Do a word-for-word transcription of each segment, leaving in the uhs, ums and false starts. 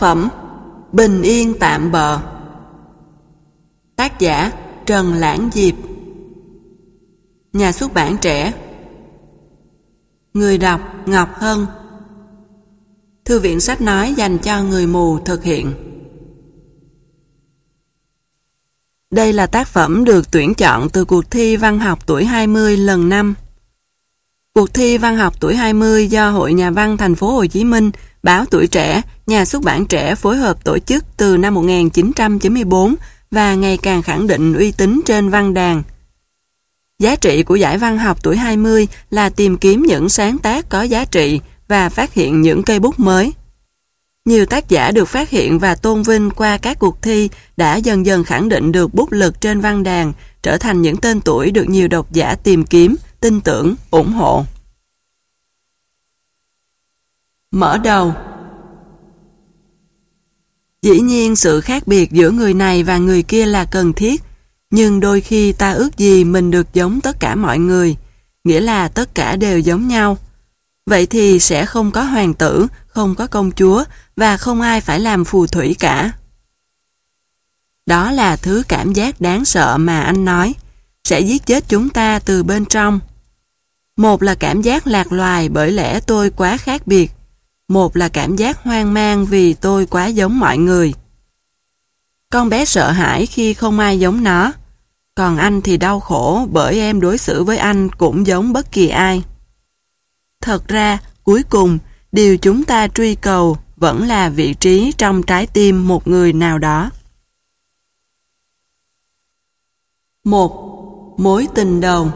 phẩm Bình yên tạm bợ. Tác giả Trần Lãng Diệp. Nhà xuất bản Trẻ. Người đọc Ngọc Hân. Thư viện sách nói dành cho người mù thực hiện. Đây là tác phẩm được tuyển chọn từ cuộc thi văn học tuổi hai mươi lần năm. Cuộc thi văn học tuổi hai mươi do Hội Nhà văn Thành phố Hồ Chí Minh, Báo Tuổi Trẻ, Nhà xuất bản Trẻ phối hợp tổ chức từ năm một nghìn chín trăm chín mươi tư và ngày càng khẳng định uy tín trên văn đàn. Giá trị của giải văn học tuổi hai mươi là tìm kiếm những sáng tác có giá trị và phát hiện những cây bút mới. Nhiều tác giả được phát hiện và tôn vinh qua các cuộc thi đã dần dần khẳng định được bút lực trên văn đàn, trở thành những tên tuổi được nhiều độc giả tìm kiếm, tin tưởng, ủng hộ. Mở đầu. Dĩ nhiên sự khác biệt giữa người này và người kia là cần thiết, nhưng đôi khi ta ước gì mình được giống tất cả mọi người, nghĩa là tất cả đều giống nhau. Vậy thì sẽ không có hoàng tử, không có công chúa và không ai phải làm phù thủy cả. Đó là thứ cảm giác đáng sợ mà anh nói, sẽ giết chết chúng ta từ bên trong. Một là cảm giác lạc loài bởi lẽ tôi quá khác biệt, một là cảm giác hoang mang vì tôi quá giống mọi người. Con bé sợ hãi khi không ai giống nó, còn anh thì đau khổ bởi em đối xử với anh cũng giống bất kỳ ai. Thật ra, cuối cùng, điều chúng ta truy cầu vẫn là vị trí trong trái tim một người nào đó. một. Mối tình đầu.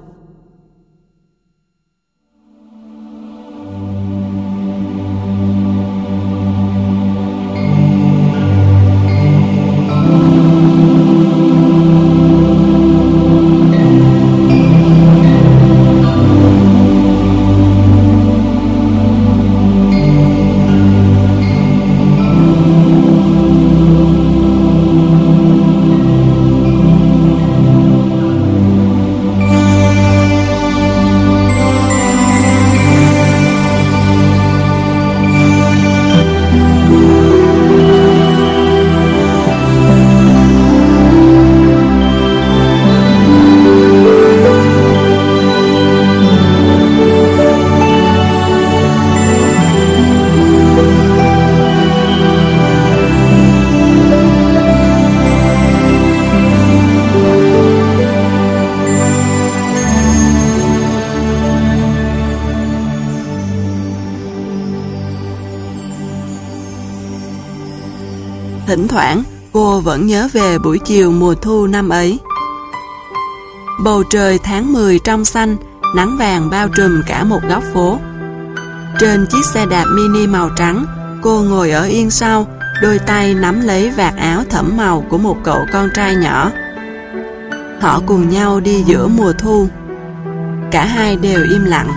Thỉnh thoảng, cô vẫn nhớ về buổi chiều mùa thu năm ấy. Bầu trời tháng mười trong xanh, nắng vàng bao trùm cả một góc phố. Trên chiếc xe đạp mini màu trắng, cô ngồi ở yên sau, đôi tay nắm lấy vạt áo thẫm màu của một cậu con trai nhỏ. Họ cùng nhau đi giữa mùa thu. Cả hai đều im lặng.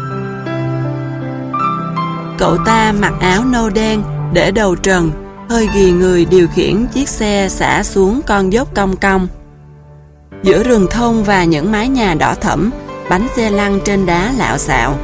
Cậu ta mặc áo nâu đen, để đầu trần, hơi ghì người điều khiển chiếc xe xả xuống con dốc cong cong. Giữa rừng thông và những mái nhà đỏ thẫm, bánh xe lăn trên đá lạo xạo.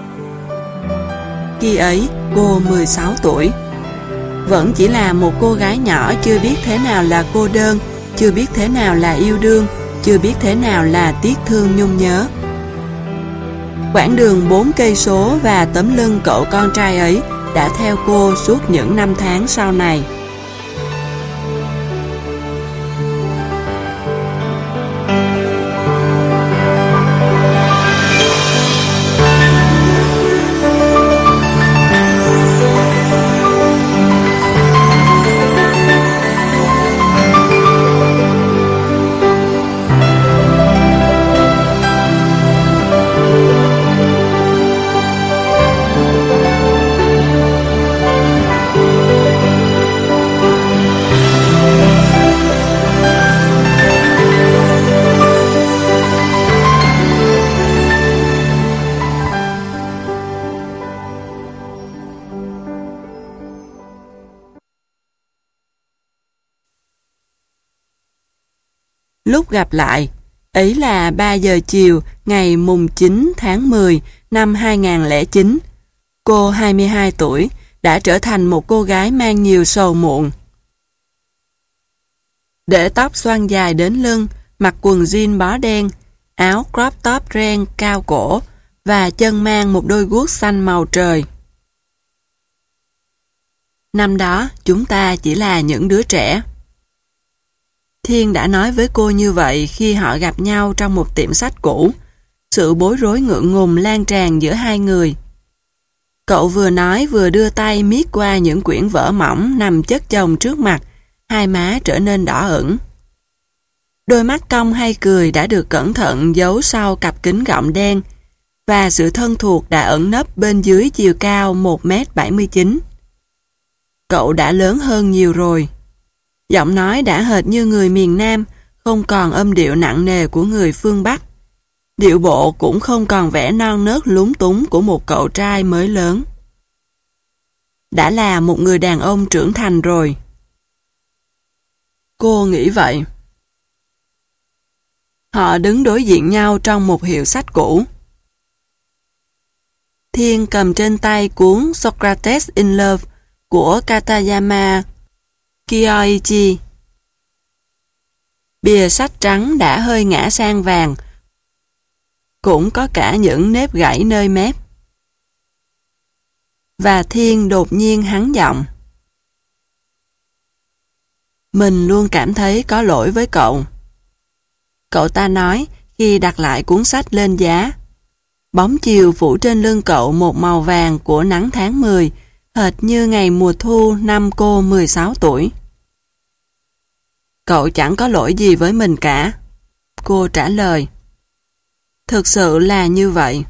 Khi ấy, cô mười sáu tuổi. Vẫn chỉ là một cô gái nhỏ chưa biết thế nào là cô đơn, chưa biết thế nào là yêu đương, chưa biết thế nào là tiếc thương nhung nhớ. Quãng đường bốn cây số và tấm lưng cậu con trai ấy đã theo cô suốt những năm tháng sau này. Lúc gặp lại, ấy là ba giờ chiều ngày mùng chín tháng mười năm hai nghìn không trăm lẻ chín. Cô hai mươi hai tuổi, đã trở thành một cô gái mang nhiều sầu muộn. Để tóc xoăn dài đến lưng, mặc quần jean bó đen, áo crop top ren cao cổ và chân mang một đôi guốc xanh màu trời. Năm đó, chúng ta chỉ là những đứa trẻ. Thiên đã nói với cô như vậy khi họ gặp nhau trong một tiệm sách cũ. Sự bối rối ngượng ngùng lan tràn giữa hai người. Cậu vừa nói vừa đưa tay miết qua những quyển vở mỏng nằm chất chồng trước mặt, hai má trở nên đỏ ửng. Đôi mắt cong hay cười đã được cẩn thận giấu sau cặp kính gọng đen, và sự thân thuộc đã ẩn nấp bên dưới chiều cao một mét bảy mươi chín. Cậu đã lớn hơn nhiều rồi. Giọng nói đã hệt như người miền Nam, không còn âm điệu nặng nề của người phương Bắc. Điệu bộ cũng không còn vẻ non nớt lúng túng của một cậu trai mới lớn. Đã là một người đàn ông trưởng thành rồi. Cô nghĩ vậy. Họ đứng đối diện nhau trong một hiệu sách cũ. Thiên cầm trên tay cuốn Socrates in Love của Katayama Kyoichi. Bìa sách trắng đã hơi ngã sang vàng, cũng có cả những nếp gãy nơi mép. Và Thiên đột nhiên hắn giọng. Mình luôn cảm thấy có lỗi với cậu. Cậu ta nói khi đặt lại cuốn sách lên giá. Bóng chiều phủ trên lưng cậu một màu vàng của nắng tháng mười, hệt như ngày mùa thu năm cô mười sáu tuổi. Cậu chẳng có lỗi gì với mình cả. Cô trả lời. Thực sự là như vậy.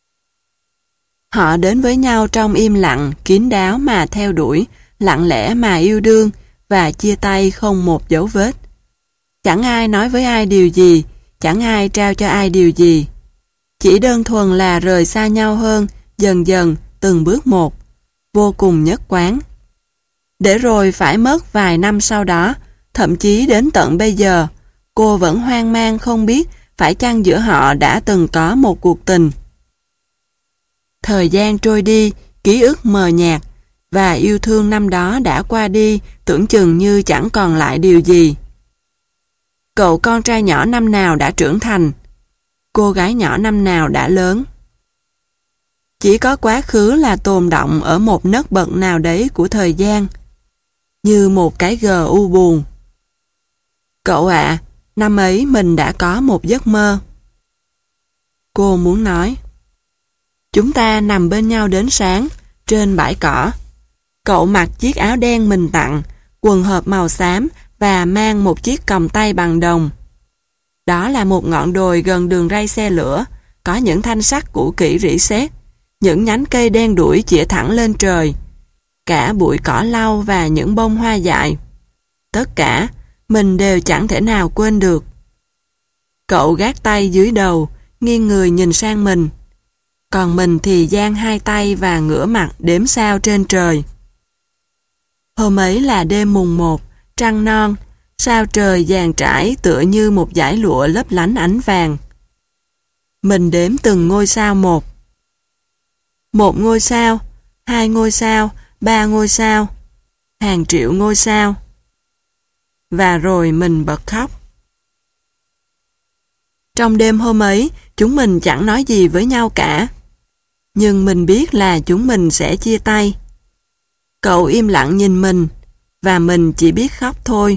Họ đến với nhau trong im lặng, kín đáo mà theo đuổi, lặng lẽ mà yêu đương, và chia tay không một dấu vết. Chẳng ai nói với ai điều gì, chẳng ai trao cho ai điều gì. Chỉ đơn thuần là rời xa nhau hơn, dần dần, từng bước một, vô cùng nhất quán. Để rồi phải mất vài năm sau đó, thậm chí đến tận bây giờ, cô vẫn hoang mang không biết phải chăng giữa họ đã từng có một cuộc tình. Thời gian trôi đi, ký ức mờ nhạt, và yêu thương năm đó đã qua đi, tưởng chừng như chẳng còn lại điều gì. Cậu con trai nhỏ năm nào đã trưởng thành, cô gái nhỏ năm nào đã lớn. Chỉ có quá khứ là tồn động ở một nấc bậc nào đấy của thời gian, như một cái gờ u buồn. Cậu ạ, năm ấy mình đã có một giấc mơ. Cô muốn nói. Chúng ta nằm bên nhau đến sáng, trên bãi cỏ. Cậu mặc chiếc áo đen mình tặng, quần hộp màu xám và mang một chiếc còng tay bằng đồng. Đó là một ngọn đồi gần đường ray xe lửa, có những thanh sắt cũ kỹ rỉ sét, những nhánh cây đen đuổi chĩa thẳng lên trời, cả bụi cỏ lau và những bông hoa dại. Tất cả, mình đều chẳng thể nào quên được. Cậu gác tay dưới đầu, nghiêng người nhìn sang mình. Còn mình thì dang hai tay và ngửa mặt đếm sao trên trời. Hôm ấy là đêm mùng một, trăng non, sao trời dàn trải tựa như một dải lụa lấp lánh ánh vàng. Mình đếm từng ngôi sao một. Một ngôi sao, hai ngôi sao, ba ngôi sao, hàng triệu ngôi sao. Và rồi mình bật khóc. Trong đêm hôm ấy, chúng mình chẳng nói gì với nhau cả. Nhưng mình biết là chúng mình sẽ chia tay. Cậu im lặng nhìn mình, và mình chỉ biết khóc thôi.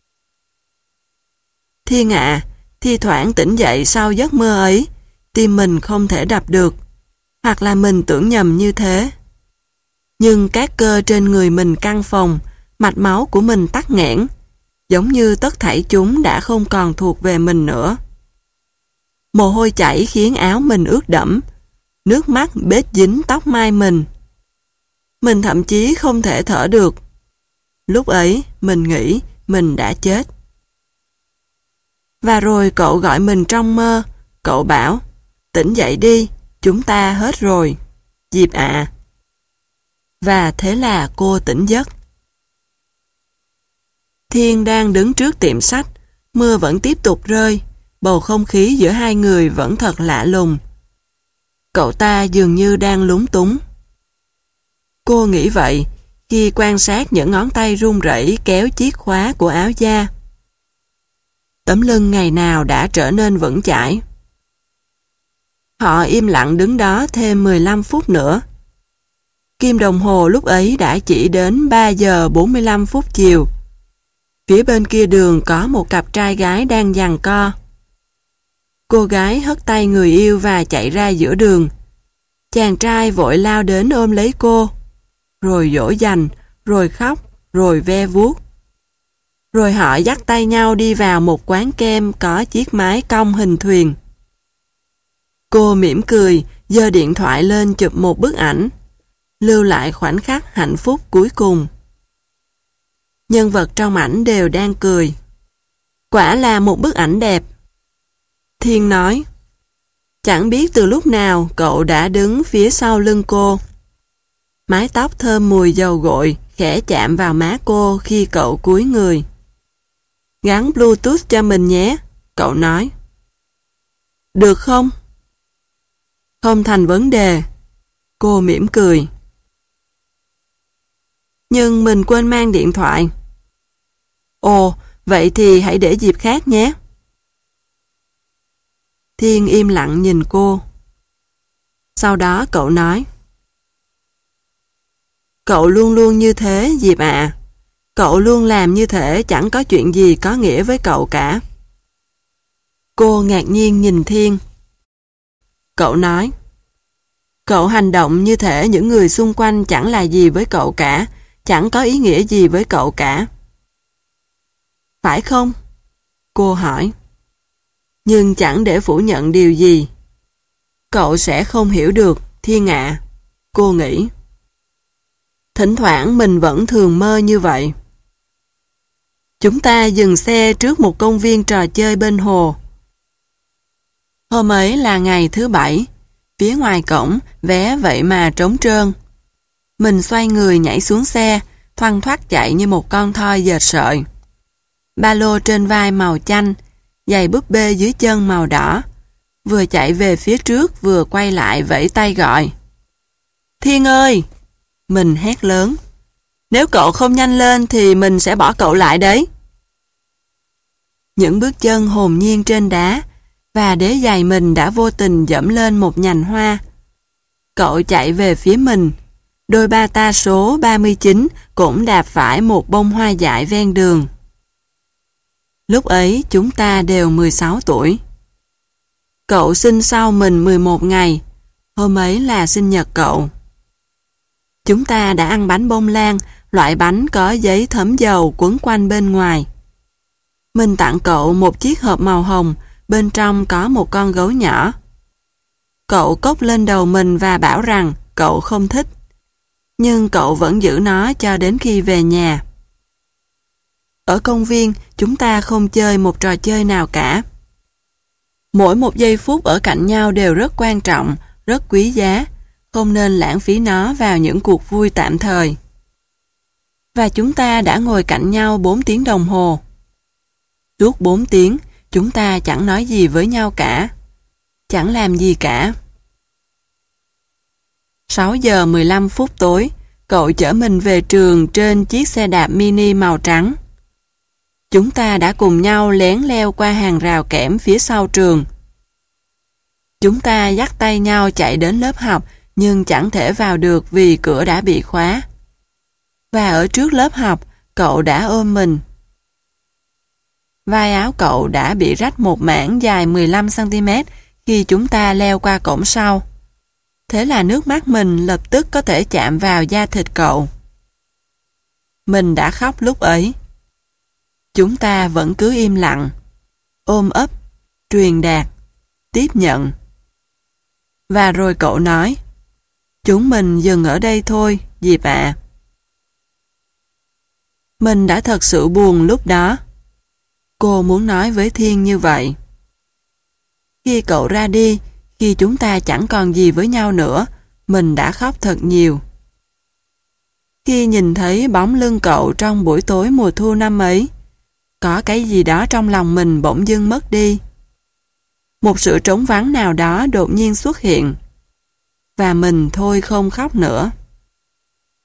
Thiên ạ, à, thi thoảng tỉnh dậy sau giấc mơ ấy, tim mình không thể đập được, hoặc là mình tưởng nhầm như thế. Nhưng các cơ trên người mình căng phồng, mạch máu của mình tắc nghẽn, giống như tất thảy chúng đã không còn thuộc về mình nữa. Mồ hôi chảy khiến áo mình ướt đẫm, nước mắt bết dính tóc mai mình. Mình thậm chí không thể thở được. Lúc ấy, mình nghĩ mình đã chết. Và rồi cậu gọi mình trong mơ, cậu bảo, tỉnh dậy đi, chúng ta hết rồi, Diệp ạ. À. Và thế là cô tỉnh giấc. Thiên đang đứng trước tiệm sách, mưa vẫn tiếp tục rơi, bầu không khí giữa hai người vẫn thật lạ lùng. Cậu ta dường như đang lúng túng. Cô nghĩ vậy khi quan sát những ngón tay run rẩy kéo chiếc khóa của áo da. Tấm lưng ngày nào đã trở nên vững chãi. Họ im lặng đứng đó thêm mười lăm phút nữa. Kim đồng hồ lúc ấy đã chỉ đến ba giờ bốn mươi lăm phút chiều. Phía bên kia đường có một cặp trai gái đang giằng co. Cô gái hất tay người yêu và chạy ra giữa đường. Chàng trai vội lao đến ôm lấy cô, rồi dỗ dành, rồi khóc, rồi ve vuốt. Rồi họ dắt tay nhau đi vào một quán kem có chiếc mái cong hình thuyền. Cô mỉm cười, giơ điện thoại lên chụp một bức ảnh, lưu lại khoảnh khắc hạnh phúc cuối cùng. Nhân vật trong ảnh đều đang cười. Quả là một bức ảnh đẹp. Thiên nói, chẳng biết từ lúc nào cậu đã đứng phía sau lưng cô. Mái tóc thơm mùi dầu gội khẽ chạm vào má cô khi cậu cúi người. Gắn Bluetooth cho mình nhé, cậu nói. Được không? Không thành vấn đề. Cô mỉm cười. Nhưng mình quên mang điện thoại. Ồ, vậy thì hãy để dịp khác nhé. Thiên im lặng nhìn cô. Sau đó cậu nói. Cậu luôn luôn như thế, Diệp ạ. Cậu luôn làm như thể chẳng có chuyện gì có nghĩa với cậu cả. Cô ngạc nhiên nhìn Thiên. Cậu nói. Cậu hành động như thể những người xung quanh chẳng là gì với cậu cả, chẳng có ý nghĩa gì với cậu cả. Phải không? Cô hỏi. Nhưng chẳng để phủ nhận điều gì. Cậu sẽ không hiểu được, Thiên ạ. Cô nghĩ. Thỉnh thoảng mình vẫn thường mơ như vậy. Chúng ta dừng xe trước một công viên trò chơi bên hồ. Hôm ấy là ngày thứ bảy. Phía ngoài cổng, vé vậy mà trống trơn. Mình xoay người nhảy xuống xe, thoăn thoắt chạy như một con thoi dệt sợi. Ba lô trên vai màu chanh, giày búp bê dưới chân màu đỏ. Vừa chạy về phía trước vừa quay lại vẫy tay gọi. Thiên ơi! Mình hét lớn. Nếu cậu không nhanh lên thì mình sẽ bỏ cậu lại đấy. Những bước chân hồn nhiên trên đá và đế giày mình đã vô tình dẫm lên một nhành hoa. Cậu chạy về phía mình. Đôi ba ta số ba mươi chín cũng đạp phải một bông hoa dại ven đường. Lúc ấy chúng ta đều mười sáu tuổi. Cậu sinh sau mình mười một ngày. Hôm ấy là sinh nhật cậu. Chúng ta đã ăn bánh bông lan, loại bánh có giấy thấm dầu quấn quanh bên ngoài. Mình tặng cậu một chiếc hộp màu hồng, bên trong có một con gấu nhỏ. Cậu cốc lên đầu mình và bảo rằng cậu không thích. Nhưng cậu vẫn giữ nó cho đến khi về nhà. Ở công viên, chúng ta không chơi một trò chơi nào cả. Mỗi một giây phút ở cạnh nhau đều rất quan trọng, rất quý giá, không nên lãng phí nó vào những cuộc vui tạm thời. Và chúng ta đã ngồi cạnh nhau bốn tiếng đồng hồ. Suốt bốn tiếng, chúng ta chẳng nói gì với nhau cả. Chẳng làm gì cả. sáu giờ mười lăm phút tối, cậu chở mình về trường trên chiếc xe đạp mini màu trắng. Chúng ta đã cùng nhau lén leo qua hàng rào kẽm phía sau trường. Chúng ta dắt tay nhau chạy đến lớp học nhưng chẳng thể vào được vì cửa đã bị khóa. Và ở trước lớp học, cậu đã ôm mình. Vai áo cậu đã bị rách một mảng dài mười lăm xăng ti mét khi chúng ta leo qua cổng sau. Thế là nước mắt mình lập tức có thể chạm vào da thịt cậu. Mình đã khóc lúc ấy. Chúng ta vẫn cứ im lặng, ôm ấp, truyền đạt, tiếp nhận. Và rồi cậu nói, chúng mình dừng ở đây thôi, Diệp ạ. Mình đã thật sự buồn lúc đó. Cô muốn nói với Thiên như vậy. Khi cậu ra đi, khi chúng ta chẳng còn gì với nhau nữa, mình đã khóc thật nhiều. Khi nhìn thấy bóng lưng cậu trong buổi tối mùa thu năm ấy, có cái gì đó trong lòng mình bỗng dưng mất đi. Một sự trống vắng nào đó đột nhiên xuất hiện. Và mình thôi không khóc nữa.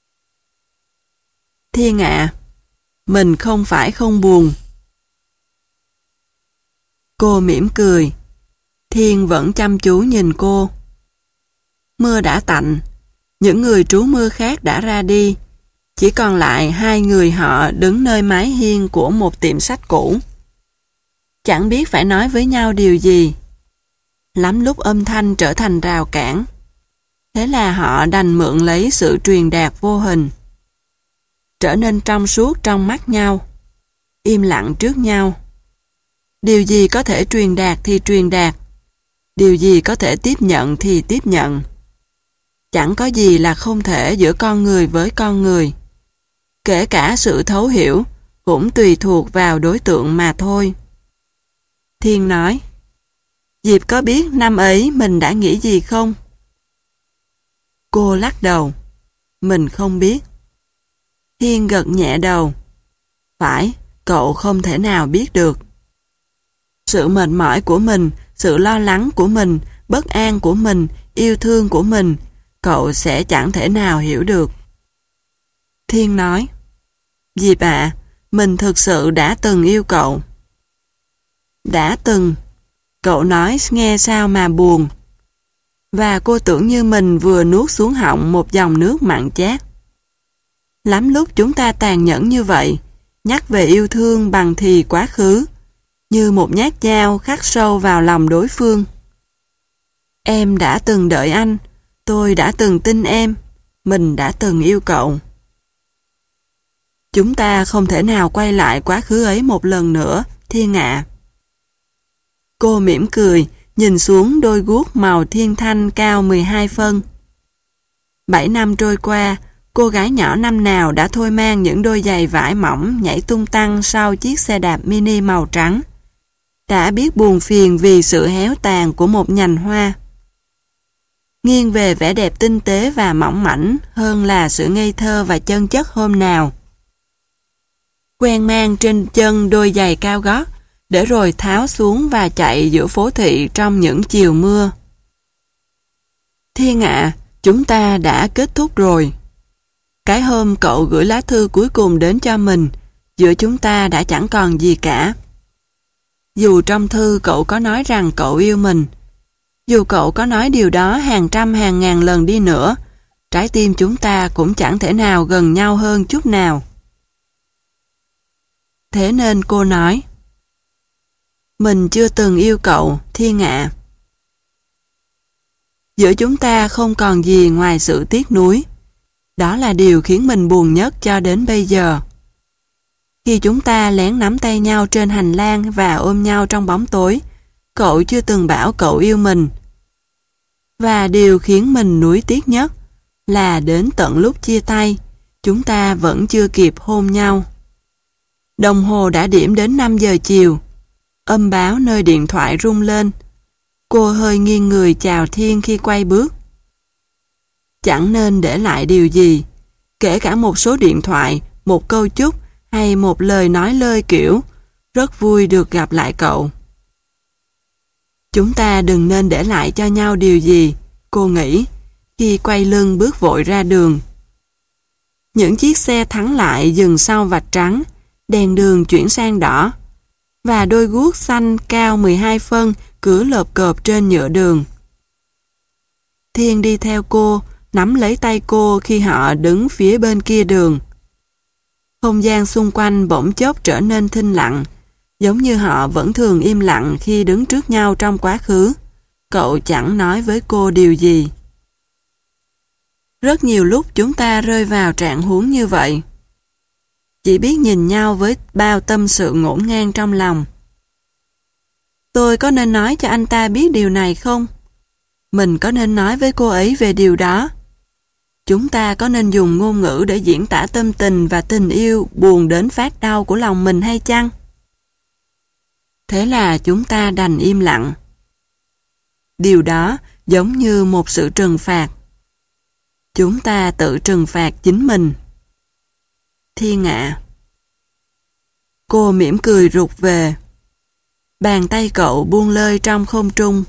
Thiên ạ, mình không phải không buồn. Cô mỉm cười. Thiên vẫn chăm chú nhìn cô. Mưa đã tạnh, những người trú mưa khác đã ra đi, chỉ còn lại hai người họ đứng nơi mái hiên của một tiệm sách cũ. Chẳng biết phải nói với nhau điều gì. Lắm lúc âm thanh trở thành rào cản. Thế là họ đành mượn lấy sự truyền đạt vô hình. Trở nên trong suốt trong mắt nhau. Im lặng trước nhau. Điều gì có thể truyền đạt thì truyền đạt. Điều gì có thể tiếp nhận thì tiếp nhận. Chẳng có gì là không thể giữa con người với con người. Kể cả sự thấu hiểu cũng tùy thuộc vào đối tượng mà thôi. Thiên nói, Diệp có biết năm ấy mình đã nghĩ gì không? Cô lắc đầu. Mình không biết. Thiên gật nhẹ đầu. Phải, cậu không thể nào biết được. Sự mệt mỏi của mình, sự lo lắng của mình, bất an của mình, yêu thương của mình, cậu sẽ chẳng thể nào hiểu được. Thiên nói, Diệp ạ, mình thực sự đã từng yêu cậu. Đã từng. Cậu nói nghe sao mà buồn. Và cô tưởng như mình vừa nuốt xuống họng một dòng nước mặn chát. Lắm lúc chúng ta tàn nhẫn như vậy, nhắc về yêu thương bằng thì quá khứ, như một nhát dao khắc sâu vào lòng đối phương. Em đã từng đợi anh, tôi đã từng tin em, mình đã từng yêu cậu. Chúng ta không thể nào quay lại quá khứ ấy một lần nữa, Thiên ạ. Cô mỉm cười, nhìn xuống đôi guốc màu thiên thanh cao mười hai phân. Bảy năm trôi qua, cô gái nhỏ năm nào đã thôi mang những đôi giày vải mỏng nhảy tung tăng sau chiếc xe đạp mini màu trắng. Đã biết buồn phiền vì sự héo tàn của một nhành hoa. Nghiêng về vẻ đẹp tinh tế và mỏng mảnh hơn là sự ngây thơ và chân chất hôm nào. Quen mang trên chân đôi giày cao gót, để rồi tháo xuống và chạy giữa phố thị trong những chiều mưa. Thiên ạ, chúng ta đã kết thúc rồi. Cái hôm cậu gửi lá thư cuối cùng đến cho mình, giữa chúng ta đã chẳng còn gì cả. Dù trong thư cậu có nói rằng cậu yêu mình, dù cậu có nói điều đó hàng trăm hàng ngàn lần đi nữa, trái tim chúng ta cũng chẳng thể nào gần nhau hơn chút nào. Thế nên cô nói, mình chưa từng yêu cậu, Thiên ạ. Giữa chúng ta không còn gì ngoài sự tiếc nuối. Đó là điều khiến mình buồn nhất cho đến bây giờ. Khi chúng ta lén nắm tay nhau trên hành lang và ôm nhau trong bóng tối, cậu chưa từng bảo cậu yêu mình. Và điều khiến mình nuối tiếc nhất là đến tận lúc chia tay, chúng ta vẫn chưa kịp hôn nhau. Đồng hồ đã điểm đến năm giờ chiều. Âm báo nơi điện thoại rung lên. Cô hơi nghiêng người chào Thiên khi quay bước. Chẳng nên để lại điều gì, kể cả một số điện thoại, một câu chúc hay một lời nói lơi kiểu rất vui được gặp lại cậu. Chúng ta đừng nên để lại cho nhau điều gì, cô nghĩ, khi quay lưng bước vội ra đường. Những chiếc xe thắng lại dừng sau vạch trắng, đèn đường chuyển sang đỏ, và đôi guốc xanh cao mười hai phân cứ lợp cợp trên nhựa đường. Thiên đi theo cô, nắm lấy tay cô khi họ đứng phía bên kia đường. Không gian xung quanh bỗng chốc trở nên thinh lặng, giống như họ vẫn thường im lặng khi đứng trước nhau trong quá khứ. Cậu chẳng nói với cô điều gì. Rất nhiều lúc chúng ta rơi vào trạng huống như vậy. Chỉ biết nhìn nhau với bao tâm sự ngổn ngang trong lòng. Tôi có nên nói cho anh ta biết điều này không? Mình có nên nói với cô ấy về điều đó? Chúng ta có nên dùng ngôn ngữ để diễn tả tâm tình và tình yêu buồn đến phát đau của lòng mình hay chăng? Thế là chúng ta đành im lặng. Điều đó giống như một sự trừng phạt. Chúng ta tự trừng phạt chính mình. Thiên ạ. Cô mỉm cười rụt về. Bàn tay cậu buông lơi trong không trung.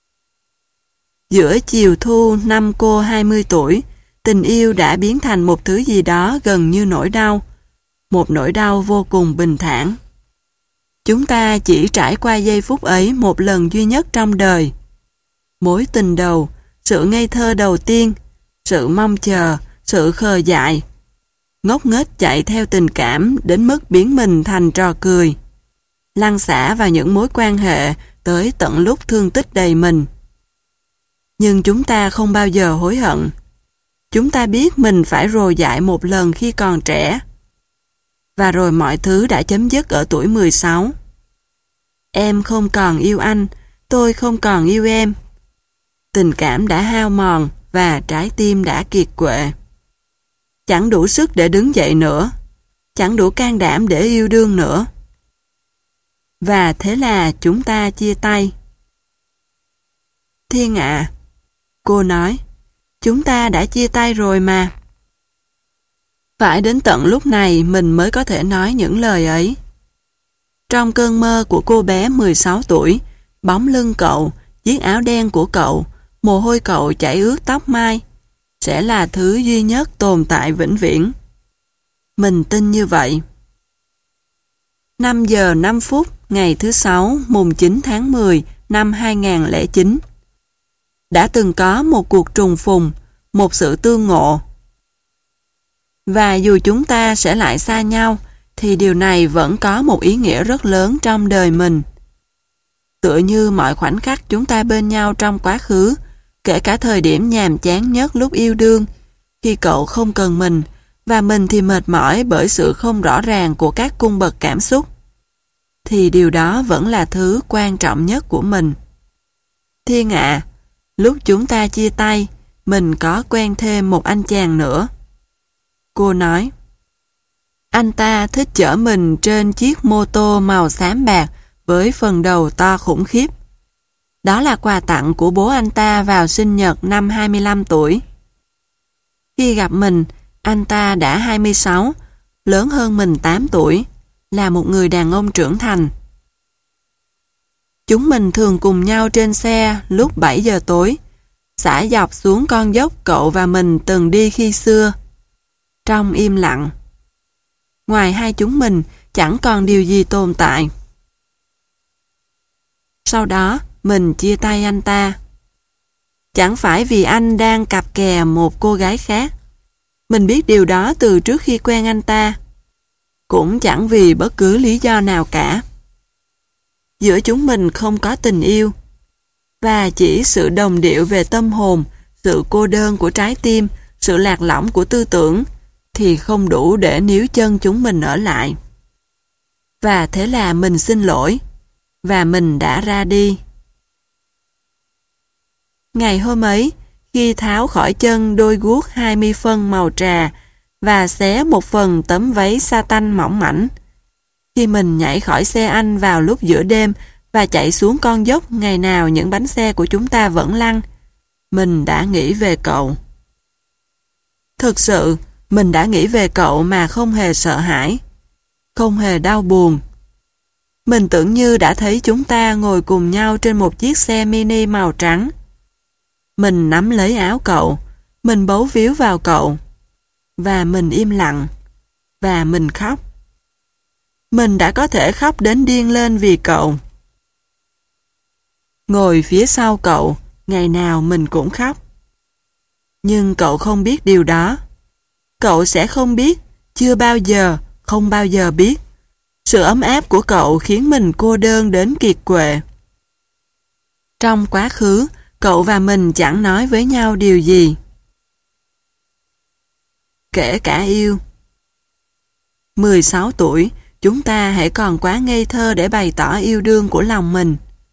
Giữa chiều thu năm cô hai mươi tuổi, tình yêu đã biến thành một thứ gì đó gần như nỗi đau, một nỗi đau vô cùng bình thản. Chúng ta chỉ trải qua giây phút ấy một lần duy nhất trong đời. Mối tình đầu, sự ngây thơ đầu tiên, sự mong chờ, sự khờ dại, ngốc nghếch chạy theo tình cảm đến mức biến mình thành trò cười, lăn xả vào những mối quan hệ tới tận lúc thương tích đầy mình. Nhưng chúng ta không bao giờ hối hận. Chúng ta biết mình phải rồ dại một lần khi còn trẻ. Và rồi mọi thứ đã chấm dứt ở tuổi mười sáu. Em không còn yêu anh, tôi không còn yêu em. Tình cảm đã hao mòn và trái tim đã kiệt quệ. Chẳng đủ sức để đứng dậy nữa, chẳng đủ can đảm để yêu đương nữa. Và thế là chúng ta chia tay. Thiên ạ, cô nói, chúng ta đã chia tay rồi mà. Phải đến tận lúc này mình mới có thể nói những lời ấy. Trong cơn mơ của cô bé mười sáu tuổi, bóng lưng cậu, chiếc áo đen của cậu, mồ hôi cậu chảy ướt tóc mai, sẽ là thứ duy nhất tồn tại vĩnh viễn. Mình tin như vậy. năm giờ năm phút ngày thứ sáu mùng chín tháng mười năm hai nghìn không trăm lẻ chín. Đã từng có một cuộc trùng phùng, một sự tương ngộ. Và dù chúng ta sẽ lại xa nhau, thì điều này vẫn có một ý nghĩa rất lớn trong đời mình. Tựa như mọi khoảnh khắc chúng ta bên nhau trong quá khứ, kể cả thời điểm nhàm chán nhất lúc yêu đương, khi cậu không cần mình, và mình thì mệt mỏi bởi sự không rõ ràng của các cung bậc cảm xúc, thì điều đó vẫn là thứ quan trọng nhất của mình. Thiên ạ, lúc chúng ta chia tay, mình có quen thêm một anh chàng nữa. Cô nói, anh ta thích chở mình trên chiếc mô tô màu xám bạc với phần đầu to khủng khiếp. Đó là quà tặng của bố anh ta vào sinh nhật năm hai mươi lăm tuổi. Khi gặp mình, anh ta đã hai mươi sáu, lớn hơn mình tám tuổi, là một người đàn ông trưởng thành. Chúng mình thường cùng nhau trên xe lúc bảy giờ tối, xả dọc xuống con dốc cậu và mình từng đi khi xưa. Trong im lặng, ngoài hai chúng mình chẳng còn điều gì tồn tại. Sau đó, mình chia tay anh ta. Chẳng phải vì anh đang cặp kè một cô gái khác. Mình biết điều đó từ trước khi quen anh ta. Cũng chẳng vì bất cứ lý do nào cả. Giữa chúng mình không có tình yêu. Và chỉ sự đồng điệu về tâm hồn, sự cô đơn của trái tim, sự lạc lõng của tư tưởng thì không đủ để níu chân chúng mình ở lại. Và thế là mình xin lỗi. Và mình đã ra đi. Ngày hôm ấy, khi tháo khỏi chân đôi guốc hai mươi phân màu trà và xé một phần tấm váy sa tanh mỏng mảnh, khi mình nhảy khỏi xe anh vào lúc giữa đêm và chạy xuống con dốc ngày nào những bánh xe của chúng ta vẫn lăn, mình đã nghĩ về cậu. Thực sự, mình đã nghĩ về cậu mà không hề sợ hãi, không hề đau buồn. Mình tưởng như đã thấy chúng ta ngồi cùng nhau trên một chiếc xe mini màu trắng. Mình nắm lấy áo cậu, mình bấu víu vào cậu, và mình im lặng, và mình khóc. Mình đã có thể khóc đến điên lên vì cậu. Ngồi phía sau cậu, ngày nào mình cũng khóc. Nhưng cậu không biết điều đó. Cậu sẽ không biết, chưa bao giờ, không bao giờ biết. Sự ấm áp của cậu khiến mình cô đơn đến kiệt quệ. Trong quá khứ, cậu và mình chẳng nói với nhau điều gì. Kể cả yêu. mười sáu tuổi, chúng ta hãy còn quá ngây thơ để bày tỏ yêu đương của lòng mình.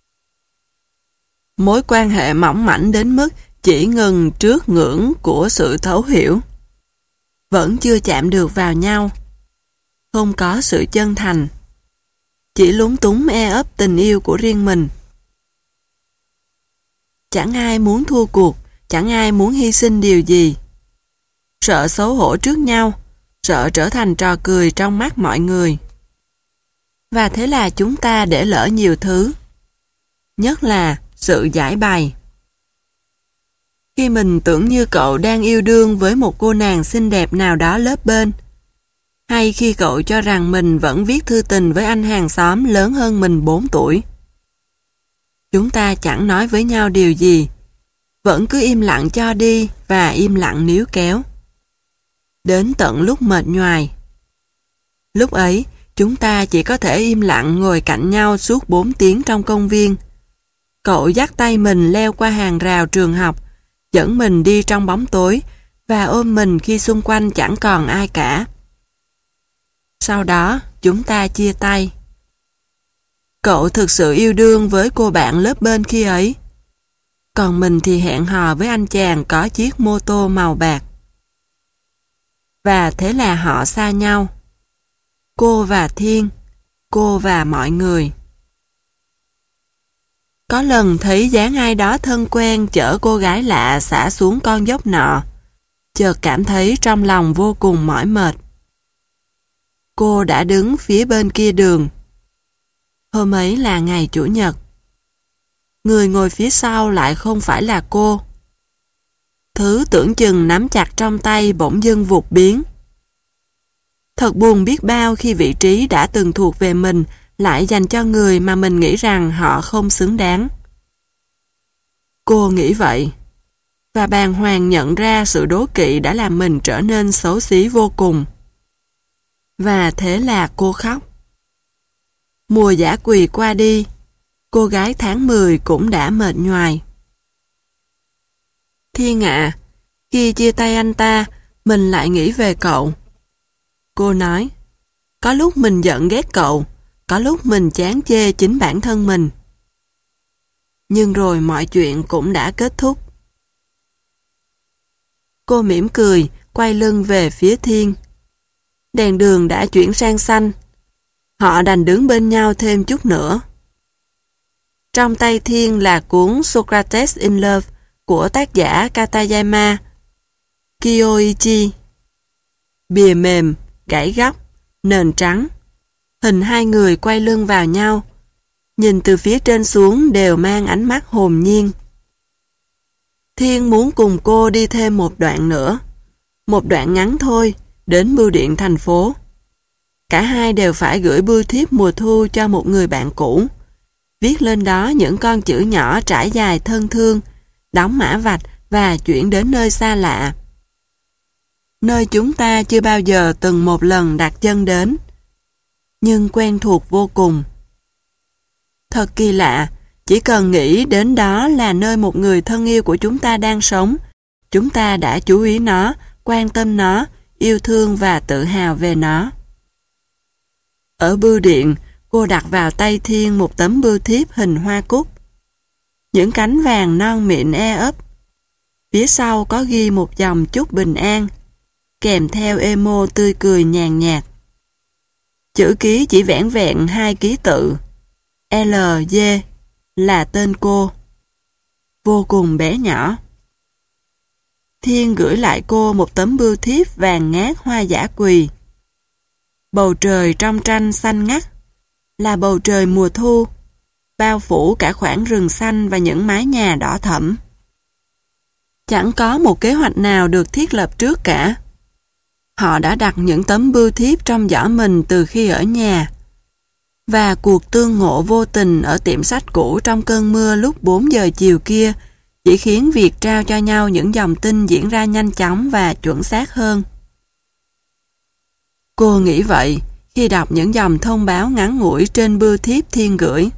Mối quan hệ mỏng mảnh đến mức chỉ ngừng trước ngưỡng của sự thấu hiểu. Vẫn chưa chạm được vào nhau. Không có sự chân thành. Chỉ lúng túng e ấp tình yêu của riêng mình. Chẳng ai muốn thua cuộc, chẳng ai muốn hy sinh điều gì. Sợ xấu hổ trước nhau, sợ trở thành trò cười trong mắt mọi người. Và thế là chúng ta để lỡ nhiều thứ. Nhất là sự giải bày. Khi mình tưởng như cậu đang yêu đương với một cô nàng xinh đẹp nào đó lớp bên, Hay khi cậu cho rằng mình vẫn viết thư tình với anh hàng xóm lớn hơn mình bốn tuổi. Chúng ta chẳng nói với nhau điều gì, vẫn cứ im lặng cho đi và im lặng níu kéo. Đến tận lúc mệt nhoài. Lúc ấy, chúng ta chỉ có thể im lặng ngồi cạnh nhau suốt bốn tiếng trong công viên. Cậu dắt tay mình leo qua hàng rào trường học, dẫn mình đi trong bóng tối và ôm mình khi xung quanh chẳng còn ai cả. Sau đó, chúng ta chia tay. Cậu thực sự yêu đương với cô bạn lớp bên khi ấy. Còn mình thì hẹn hò với anh chàng có chiếc mô tô màu bạc. Và thế là họ xa nhau. Cô và Thiên, cô và mọi người. Có lần thấy dáng ai đó thân quen chở cô gái lạ xả xuống con dốc nọ, chợt cảm thấy trong lòng vô cùng mỏi mệt. Cô đã đứng phía bên kia đường. Hôm ấy là ngày Chủ nhật. Người ngồi phía sau lại không phải là cô. Thứ tưởng chừng nắm chặt trong tay bỗng dưng vụt biến. Thật buồn biết bao khi vị trí đã từng thuộc về mình lại dành cho người mà mình nghĩ rằng họ không xứng đáng. Cô nghĩ vậy, và bàng hoàng nhận ra sự đố kỵ đã làm mình trở nên xấu xí vô cùng. Và thế là cô khóc. Mùa dã quỳ qua đi, cô gái tháng mười cũng đã mệt nhoài. Thiên ạ, à, khi chia tay anh ta, mình lại nghĩ về cậu. Cô nói, có lúc mình giận ghét cậu, có lúc mình chán chê chính bản thân mình. Nhưng rồi mọi chuyện cũng đã kết thúc. Cô mỉm cười, quay lưng về phía Thiên. Đèn đường đã chuyển sang xanh. Họ đành đứng bên nhau thêm chút nữa. Trong tay Thiên là cuốn Socrates in Love của tác giả Katayama Kiyoichi. Bìa mềm, gãy góc, nền trắng. Hình hai người quay lưng vào nhau, nhìn từ phía trên xuống đều mang ánh mắt hồn nhiên. Thiên muốn cùng cô đi thêm một đoạn nữa, một đoạn ngắn thôi, đến bưu điện thành phố. Cả hai đều phải gửi bưu thiếp mùa thu cho một người bạn cũ, viết lên đó những con chữ nhỏ trải dài thân thương, đóng mã vạch và chuyển đến nơi xa lạ. Nơi chúng ta chưa bao giờ từng một lần đặt chân đến, nhưng quen thuộc vô cùng. Thật kỳ lạ, chỉ cần nghĩ đến đó là nơi một người thân yêu của chúng ta đang sống, chúng ta đã chú ý nó, quan tâm nó, yêu thương và tự hào về nó. Ở bưu điện, cô đặt vào tay Thiên một tấm bưu thiếp hình hoa cúc. Những cánh vàng non mịn e ấp. Phía sau có ghi một dòng chúc bình an, kèm theo emo tươi cười nhàn nhạt. Chữ ký chỉ vẻn vẹn hai ký tự. lờ giê là tên cô. Vô cùng bé nhỏ. Thiên gửi lại cô một tấm bưu thiếp vàng ngát hoa dã quỳ. Bầu trời trong tranh xanh ngắt, là bầu trời mùa thu, bao phủ cả khoảng rừng xanh và những mái nhà đỏ thẫm. Chẳng có một kế hoạch nào được thiết lập trước cả. Họ đã đặt những tấm bưu thiếp trong giỏ mình từ khi ở nhà. Và cuộc tương ngộ vô tình ở tiệm sách cũ trong cơn mưa lúc bốn giờ chiều kia chỉ khiến việc trao cho nhau những dòng tin diễn ra nhanh chóng và chuẩn xác hơn. Cô nghĩ vậy khi đọc những dòng thông báo ngắn ngủi trên bưu thiếp Thiên gửi.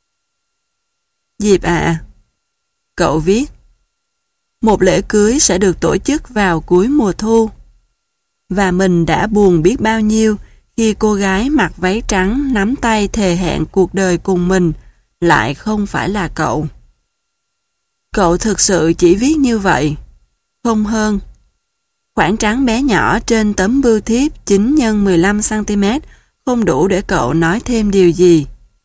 Diệp ạ, à, cậu viết, một lễ cưới sẽ được tổ chức vào cuối mùa thu. Và mình đã buồn biết bao nhiêu khi cô gái mặc váy trắng nắm tay thề hẹn cuộc đời cùng mình lại không phải là cậu. Cậu thực sự chỉ viết như vậy, không hơn. Khoảng trắng bé nhỏ trên tấm bưu thiếp chín nhân mười lăm xăng ti mét không đủ để cậu nói thêm điều gì.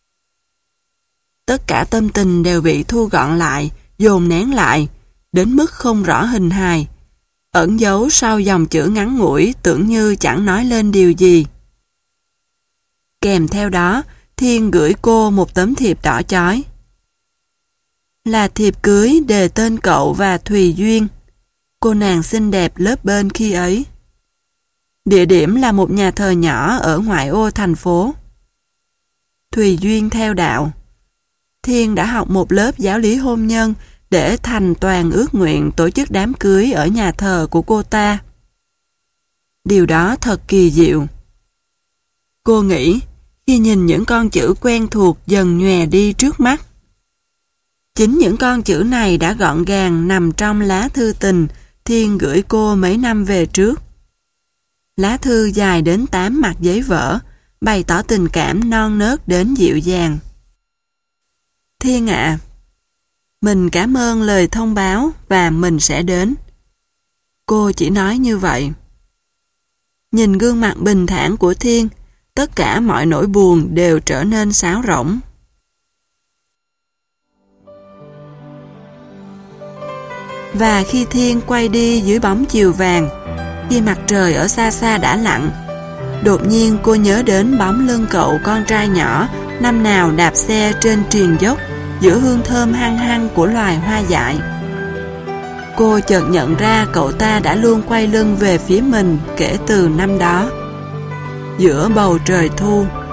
Tất cả tâm tình đều bị thu gọn lại, dồn nén lại, đến mức không rõ hình hài, ẩn giấu sau dòng chữ ngắn ngủi tưởng như chẳng nói lên điều gì. Kèm theo đó, Thiên gửi cô một tấm thiệp đỏ chói. Là thiệp cưới đề tên cậu và Thùy Duyên, cô nàng xinh đẹp lớp bên khi ấy. Địa điểm là một nhà thờ nhỏ ở ngoại ô thành phố. Thùy Duyên theo đạo. Thiên đã học một lớp giáo lý hôn nhân để thành toàn ước nguyện tổ chức đám cưới ở nhà thờ của cô ta. Điều đó thật kỳ diệu. Cô nghĩ khi nhìn những con chữ quen thuộc dần nhòe đi trước mắt. Chính những con chữ này đã gọn gàng nằm trong lá thư tình Thiên gửi cô mấy năm về trước. Lá thư dài đến tám mặt giấy vỡ, bày tỏ tình cảm non nớt đến dịu dàng. Thiên ạ, mình cảm ơn lời thông báo và mình sẽ đến. Cô chỉ nói như vậy. Nhìn gương mặt bình thản của Thiên, tất cả mọi nỗi buồn đều trở nên sáo rỗng. Và khi Thiên quay đi dưới bóng chiều vàng, khi mặt trời ở xa xa đã lặn, đột nhiên cô nhớ đến bóng lưng cậu con trai nhỏ năm nào đạp xe trên triền dốc giữa hương thơm hăng hăng của loài hoa dại. Cô chợt nhận ra cậu ta đã luôn quay lưng về phía mình kể từ năm đó. Giữa bầu trời thu,